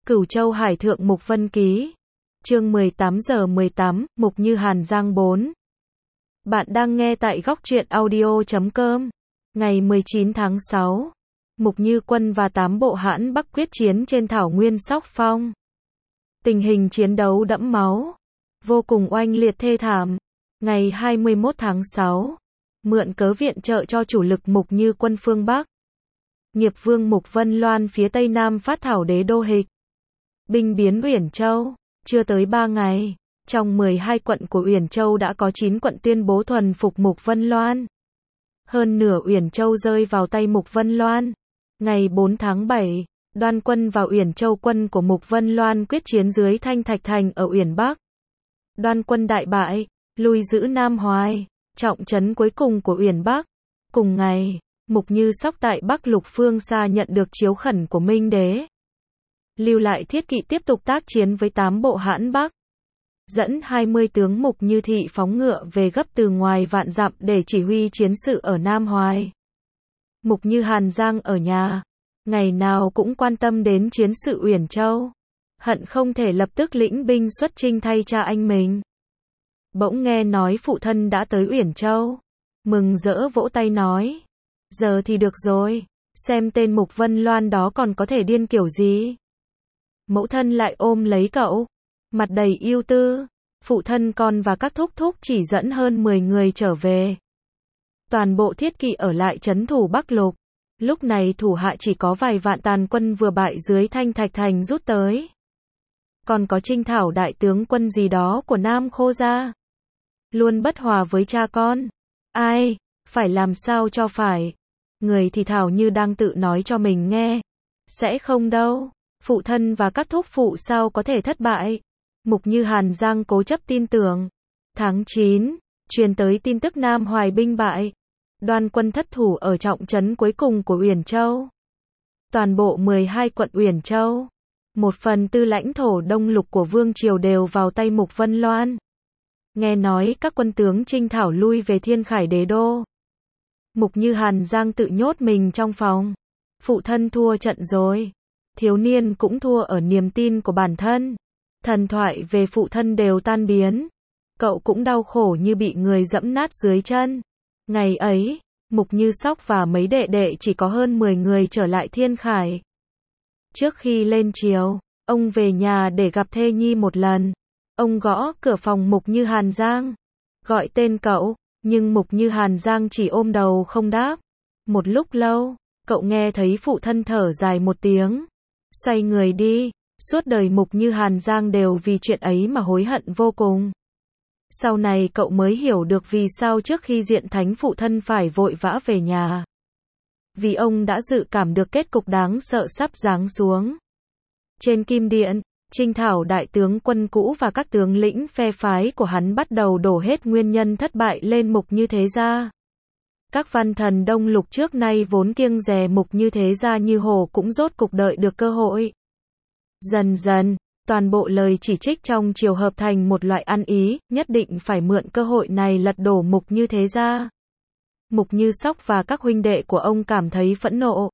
Cửu Châu Hải Thượng Mục Vân Ký. Chương 18 giờ 18, Mục Như Hàn Giang 4. Bạn đang nghe tại góc truyện audio.com. Ngày 19 tháng 6, Mục Như Quân và 8 bộ hãn Bắc quyết chiến trên thảo nguyên Sóc Phong. Tình hình chiến đấu đẫm máu, vô cùng oanh liệt thê thảm. Ngày 21 tháng 6, mượn cớ viện trợ cho chủ lực Mục Như Quân phương Bắc, Nghiệp Vương Mục Vân Loan phía Tây Nam phát thảo đế đô hịch. Binh biến Uyển Châu, chưa tới 3 ngày, trong 12 quận của Uyển Châu đã có 9 quận tuyên bố thuần phục Mục Vân Loan. Hơn nửa Uyển Châu rơi vào tay Mục Vân Loan. Ngày 4 tháng 7, Đoan quân vào Uyển Châu, quân của Mục Vân Loan quyết chiến dưới Thanh Thạch Thành ở Uyển Bắc. Đoan quân đại bại, lui giữ Nam Hoài, trọng trấn cuối cùng của Uyển Bắc. Cùng ngày, Mục Như Sóc tại Bắc Lục phương xa nhận được chiếu khẩn của Minh Đế, lưu lại thiết kỵ tiếp tục tác chiến với 8 bộ hãn Bắc. Dẫn 20 tướng Mục Như Thị phóng ngựa về gấp từ ngoài vạn dặm để chỉ huy chiến sự ở Nam Hoài. Mục Như Hàn Giang ở nhà, ngày nào cũng quan tâm đến chiến sự Uyển Châu, hận không thể lập tức lĩnh binh xuất chinh thay cha anh mình. Bỗng nghe nói phụ thân đã tới Uyển Châu, mừng rỡ vỗ tay nói: giờ thì được rồi, xem tên Mục Vân Loan đó còn có thể điên kiểu gì. Mẫu thân lại ôm lấy cậu, mặt đầy ưu tư. Phụ thân con và các thúc thúc chỉ dẫn hơn 10 người trở về. Toàn bộ thiết kỵ ở lại trấn thủ Bắc Lục. Lúc này thủ hạ chỉ có vài vạn tàn quân vừa bại dưới Thanh Thạch Thành rút tới. Còn có Trinh Thảo đại tướng quân gì đó của Nam Khô gia, luôn bất hòa với cha con. Ai, phải làm sao cho phải. Người thì thảo như đang tự nói cho mình nghe. Sẽ không đâu. Phụ thân và các thúc phụ sao có thể thất bại. Mục Như Hàn Giang cố chấp tin tưởng. Tháng 9, truyền tới tin tức Nam Hoài binh bại. Đoan quân thất thủ ở trọng trấn cuối cùng của Uyển Châu. Toàn bộ 12 quận Uyển Châu, 1/4 lãnh thổ Đông Lục của Vương Triều đều vào tay Mục Vân Loan. Nghe nói các quân tướng Trinh Thảo lui về Thiên Khải đế đô. Mục Như Hàn Giang tự nhốt mình trong phòng. Phụ thân thua trận rồi. Thiếu niên cũng thua ở niềm tin của bản thân. Thần thoại về phụ thân đều tan biến. Cậu cũng đau khổ như bị người dẫm nát dưới chân. Ngày ấy, Mục Như Sóc và mấy đệ đệ chỉ có hơn 10 người trở lại Thiên Khải. Trước khi lên triều, ông về nhà để gặp thê nhi một lần. Ông gõ cửa phòng Mục Như Hàn Giang, gọi tên cậu, nhưng Mục Như Hàn Giang chỉ ôm đầu không đáp. Một lúc lâu, cậu nghe thấy phụ thân thở dài một tiếng, xoay người đi. Suốt đời Mục Như Hàn Giang đều vì chuyện ấy mà hối hận vô cùng. Sau này cậu mới hiểu được vì sao trước khi diện thánh phụ thân phải vội vã về nhà. Vì ông đã dự cảm được kết cục đáng sợ sắp giáng xuống. Trên Kim Điện, Trinh Thảo đại tướng quân cũ và các tướng lĩnh phe phái của hắn bắt đầu đổ hết nguyên nhân thất bại lên Mục Như Thế gia. Các văn thần Đông Lục trước nay vốn kiêng dè Mục Như Thế gia như hồ cũng rốt cục đợi được cơ hội. Dần dần, toàn bộ lời chỉ trích trong triều hợp thành một loại ăn ý, nhất định phải mượn cơ hội này lật đổ Mục Như Thế gia. Mục Như Sóc và các huynh đệ của ông cảm thấy phẫn nộ,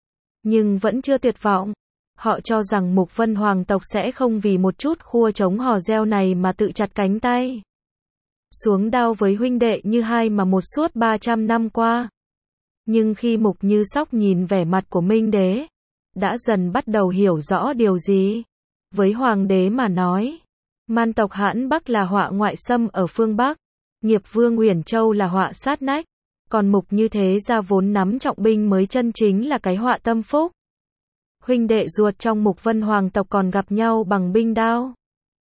nhưng vẫn chưa tuyệt vọng. Họ cho rằng Mục Vân hoàng tộc sẽ không vì một chút khua trống hò reo này mà tự chặt cánh tay xuống đao với huynh đệ như hai mà một suốt 300 năm qua. Nhưng khi Mục Như Sóc nhìn vẻ mặt của Minh Đế, đã dần bắt đầu hiểu rõ điều gì. Với hoàng đế mà nói, man tộc hãn Bắc là họa ngoại xâm ở phương Bắc, Nghiệp Vương Uyển Châu là họa sát nách, còn Mục Như Thế gia vốn nắm trọng binh mới chân chính là cái họa tâm phúc. Huynh đệ ruột trong Mục Vân hoàng tộc còn gặp nhau bằng binh đao,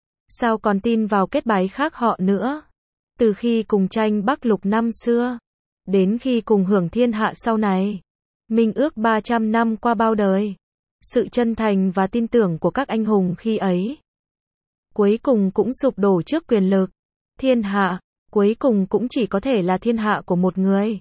sao còn tin vào kết bái khác họ nữa. Từ khi cùng tranh Bắc Lục năm xưa, đến khi cùng hưởng thiên hạ sau này, minh ước 300 năm qua bao đời, sự chân thành và tin tưởng của các anh hùng khi ấy, cuối cùng cũng sụp đổ trước quyền lực. Thiên hạ, cuối cùng cũng chỉ có thể là thiên hạ của một người.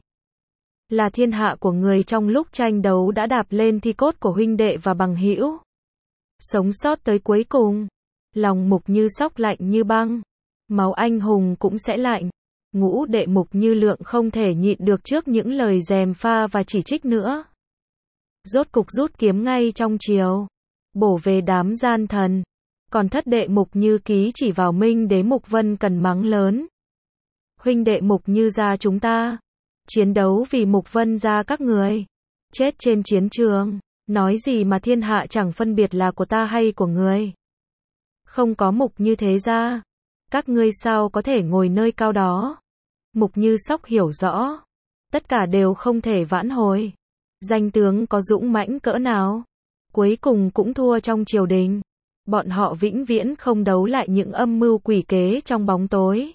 Là thiên hạ của người trong lúc tranh đấu đã đạp lên thi cốt của huynh đệ và bằng hữu. Sống sót tới cuối cùng, lòng Mục Như Sóc lạnh như băng, máu anh hùng cũng sẽ lạnh. Ngũ đệ Mục Như Lượng không thể nhịn được trước những lời gièm pha và chỉ trích nữa. Rốt cục rút kiếm ngay trong triều. bổ về đám gian thần. Còn thất đệ Mục Như Ký chỉ vào Minh Đế Mục Vân cần mắng lớn. Huynh đệ Mục Như gia chúng ta, chiến đấu vì Mục Vân gia các người, chết trên chiến trường, nói gì mà thiên hạ chẳng phân biệt là của ta hay của người. Không có Mục Như thế gia, các ngươi sao có thể ngồi nơi cao đó. Mục Như Sóc hiểu rõ, tất cả đều không thể vãn hồi. Danh tướng có dũng mãnh cỡ nào, cuối cùng cũng thua trong triều đình. Bọn họ vĩnh viễn không đấu lại những âm mưu quỷ kế trong bóng tối.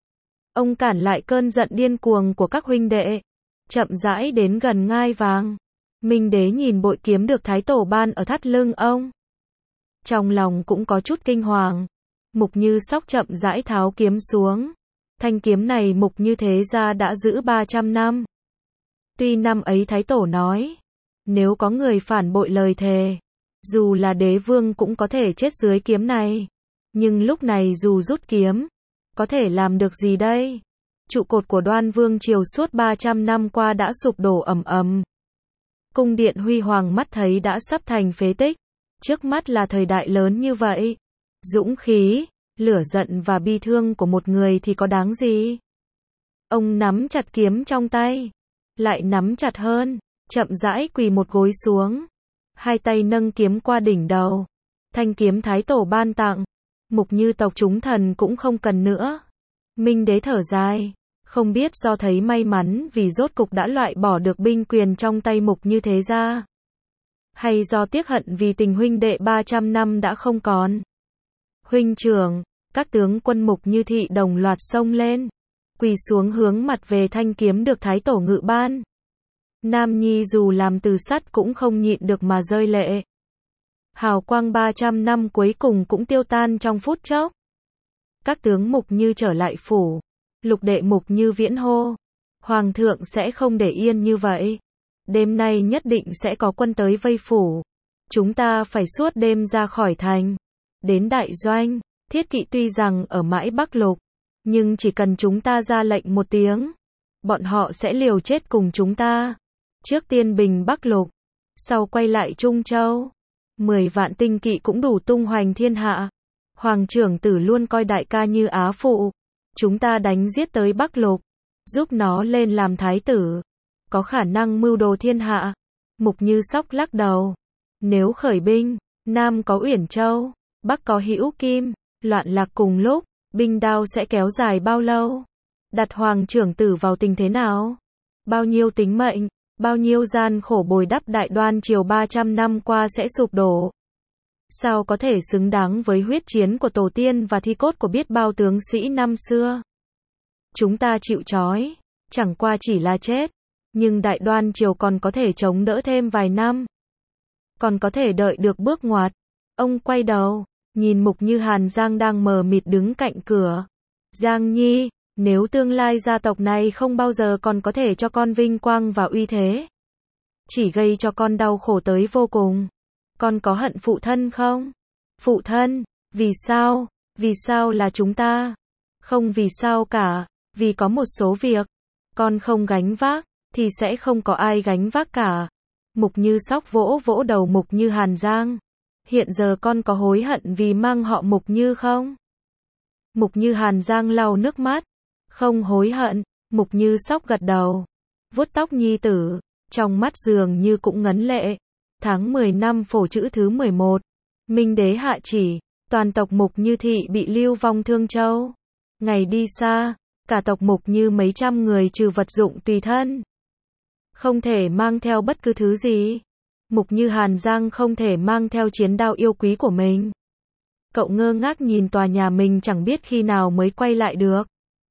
Ông cản lại cơn giận điên cuồng của các huynh đệ, chậm rãi đến gần ngai vàng. Minh Đế nhìn bội kiếm được Thái Tổ ban ở thắt lưng ông, trong lòng cũng có chút kinh hoàng. Mục Như Sóc chậm rãi tháo kiếm xuống. Thanh kiếm này Mục Như thế gia đã giữ 300 năm. Tuy năm ấy Thái Tổ nói, nếu có người phản bội lời thề, dù là đế vương cũng có thể chết dưới kiếm này. Nhưng lúc này dù rút kiếm, có thể làm được gì đây? Trụ cột của Đoan Vương triều suốt 300 năm qua đã sụp đổ ầm ầm. Cung điện huy hoàng mắt thấy đã sắp thành phế tích. Trước mắt là thời đại lớn như vậy. Dũng khí, lửa giận và bi thương của một người thì có đáng gì? Ông nắm chặt kiếm trong tay, lại nắm chặt hơn, chậm rãi quỳ một gối xuống. Hai tay nâng kiếm qua đỉnh đầu. Thanh kiếm Thái Tổ ban tặng, Mục Như tộc chúng thần cũng không cần nữa. Minh Đế thở dài, không biết do thấy may mắn vì rốt cục đã loại bỏ được binh quyền trong tay Mục Như thế gia, hay do tiếc hận vì tình huynh đệ 300 năm đã không còn. Huynh trưởng, các tướng quân Mục Như thị đồng loạt xông lên, quỳ xuống hướng mặt về thanh kiếm được Thái Tổ ngự ban. Nam nhi dù làm từ sắt cũng không nhịn được mà rơi lệ. Hào quang 300 năm cuối cùng cũng tiêu tan trong phút chốc. Các tướng Mục Như trở lại phủ. Lục đệ Mục Như viễn hô, Hoàng thượng sẽ không để yên như vậy. Đêm nay nhất định sẽ có quân tới vây phủ. Chúng ta phải suốt đêm ra khỏi thành, đến đại doanh. Thiết kỵ tuy rằng ở mãi Bắc Lục, nhưng chỉ cần chúng ta ra lệnh một tiếng, bọn họ sẽ liều chết cùng chúng ta. Trước tiên bình Bắc Lục, sau quay lại Trung Châu. 10 vạn tinh kỵ cũng đủ tung hoành thiên hạ. Hoàng trưởng tử luôn coi đại ca như á phụ. Chúng ta đánh giết tới Bắc Lục, giúp nó lên làm thái tử, có khả năng mưu đồ thiên hạ. Mục Như Sóc lắc đầu. Nếu khởi binh, Nam có Uyển Châu, Bắc có Hữu Kim, loạn lạc cùng lúc, binh đao sẽ kéo dài bao lâu? Đặt hoàng trưởng tử vào tình thế nào? Bao nhiêu tính mệnh, bao nhiêu gian khổ bồi đắp đại đoan triều 300 năm qua sẽ sụp đổ. Sao có thể xứng đáng với huyết chiến của tổ tiên và thi cốt của biết bao tướng sĩ năm xưa? Chúng ta chịu trói, chẳng qua chỉ là chết, nhưng đại đoan triều còn có thể chống đỡ thêm vài năm, còn có thể đợi được bước ngoặt. Ông quay đầu, nhìn Mục Như Hàn Giang đang mờ mịt đứng cạnh cửa. Giang nhi, nếu tương lai gia tộc này không bao giờ còn có thể cho con vinh quang và uy thế, chỉ gây cho con đau khổ tới vô cùng. Con có hận phụ thân không? Phụ thân, vì sao? Vì sao là chúng ta? Không vì sao cả, vì có một số việc, con không gánh vác, thì sẽ không có ai gánh vác cả. Mục Như Sóc vỗ vỗ đầu Mục Như Hàn Giang. Hiện giờ con có hối hận vì mang họ Mục Như không? Mục Như Hàn Giang lau nước mắt. Không hối hận. Mục Như Sóc gật đầu, vuốt tóc nhi tử, trong mắt dường như cũng ngấn lệ. Tháng 10 năm Phổ Chữ thứ 11, Minh Đế hạ chỉ, toàn tộc Mục Như thị bị lưu vong Thương Châu. Ngày đi xa, cả tộc Mục Như mấy trăm người trừ vật dụng tùy thân, không thể mang theo bất cứ thứ gì. Mục Như Hàn Giang không thể mang theo chiến đao yêu quý của mình. Cậu ngơ ngác nhìn tòa nhà mình chẳng biết khi nào mới quay lại được.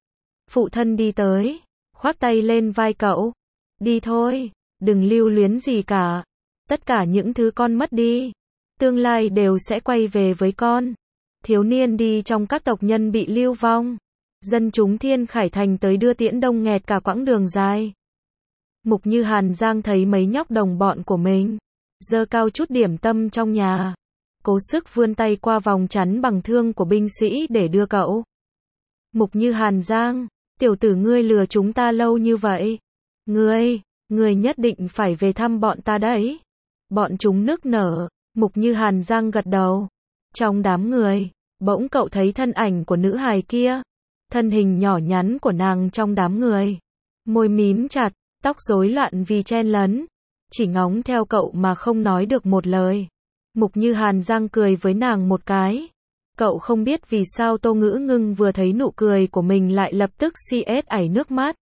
Phụ thân đi tới, khoác tay lên vai cậu. Đi thôi, đừng lưu luyến gì cả. Tất cả những thứ con mất đi, tương lai đều sẽ quay về với con. Thiếu niên đi trong các tộc nhân bị lưu vong. Dân chúng Thiên Khải Thành tới đưa tiễn đông nghẹt cả quãng đường dài. Mục Như Hàn Giang thấy mấy nhóc đồng bọn của mình giơ cao chút điểm tâm trong nhà, cố sức vươn tay qua vòng chắn bằng thương của binh sĩ để đưa cậu. Mục Như Hàn Giang, tiểu tử ngươi lừa chúng ta lâu như vậy. Ngươi nhất định phải về thăm bọn ta đấy. Bọn chúng nức nở, Mục Như Hàn giang gật đầu. Trong đám người, bỗng cậu thấy thân ảnh của nữ hài kia. Thân hình nhỏ nhắn của nàng trong đám người. Môi mím chặt, tóc rối loạn vì chen lấn. Chỉ ngóng theo cậu mà không nói được một lời. Mục Như Hàn giang cười với nàng một cái. Cậu không biết vì sao Tô Ngữ Ngưng vừa thấy nụ cười của mình lại lập tức ảy nước mắt.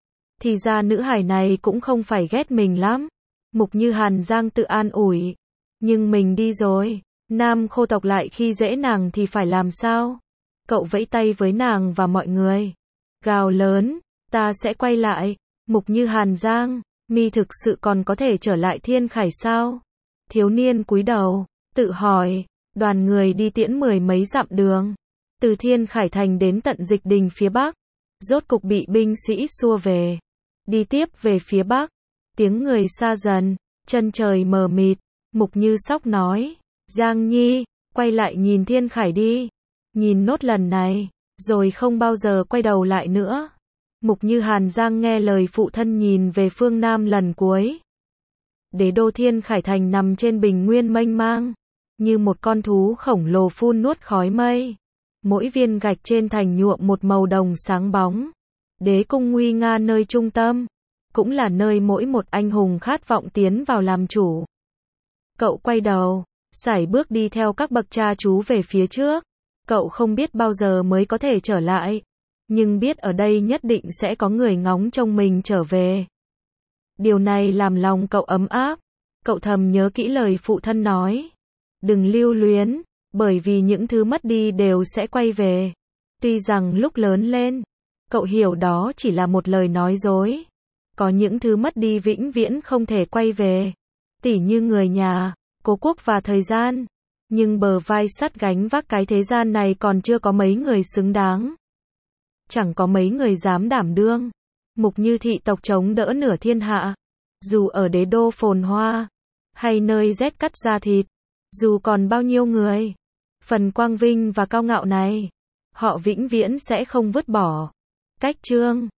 Thì ra nữ hài này cũng không phải ghét mình lắm. Mục Như Hàn giang tự an ủi. Nhưng mình đi rồi, Nam Khô tộc lại khi dễ nàng thì phải làm sao? Cậu vẫy tay với nàng và mọi người. Gào lớn, ta sẽ quay lại. Mục Như Hàn giang, mi thực sự còn có thể trở lại Thiên Khải sao? Thiếu niên cúi đầu, tự hỏi. Đoàn người đi tiễn 10 mấy dặm đường. Từ Thiên Khải Thành đến tận Dịch Đình phía Bắc. Rốt cục bị binh sĩ xua về. Đi tiếp về phía Bắc. Tiếng người xa dần, chân trời mờ mịt. Mục Như Sóc nói. Giang Nhi, quay lại nhìn Thiên Khải đi. Nhìn nốt lần này, rồi không bao giờ quay đầu lại nữa. Mục Như Hàn giang nghe lời phụ thân nhìn về phương Nam lần cuối. Đế đô Thiên Khải Thành nằm trên bình nguyên mênh mang. Như một con thú khổng lồ phun nuốt khói mây. Mỗi viên gạch trên thành nhuộm một màu đồng sáng bóng. Đế cung nguy nga nơi trung tâm. Cũng là nơi mỗi một anh hùng khát vọng tiến vào làm chủ. Cậu quay đầu, sải bước đi theo các bậc cha chú về phía trước. Cậu không biết bao giờ mới có thể trở lại. Nhưng biết ở đây nhất định sẽ có người ngóng trông mình trở về. Điều này làm lòng cậu ấm áp. Cậu thầm nhớ kỹ lời phụ thân nói. Đừng lưu luyến, bởi vì những thứ mất đi đều sẽ quay về. Tuy rằng lúc lớn lên, cậu hiểu đó chỉ là một lời nói dối. Có những thứ mất đi vĩnh viễn không thể quay về. Tỉ như người nhà, cố quốc và thời gian. Nhưng bờ vai sắt gánh vác cái thế gian này còn chưa có mấy người xứng đáng. Chẳng có mấy người dám đảm đương. Mục Như thị tộc chống đỡ nửa thiên hạ. Dù ở đế đô phồn hoa, hay nơi rét cắt da thịt. Dù còn bao nhiêu người, phần quang vinh và cao ngạo này, họ vĩnh viễn sẽ không vứt bỏ. Cách chương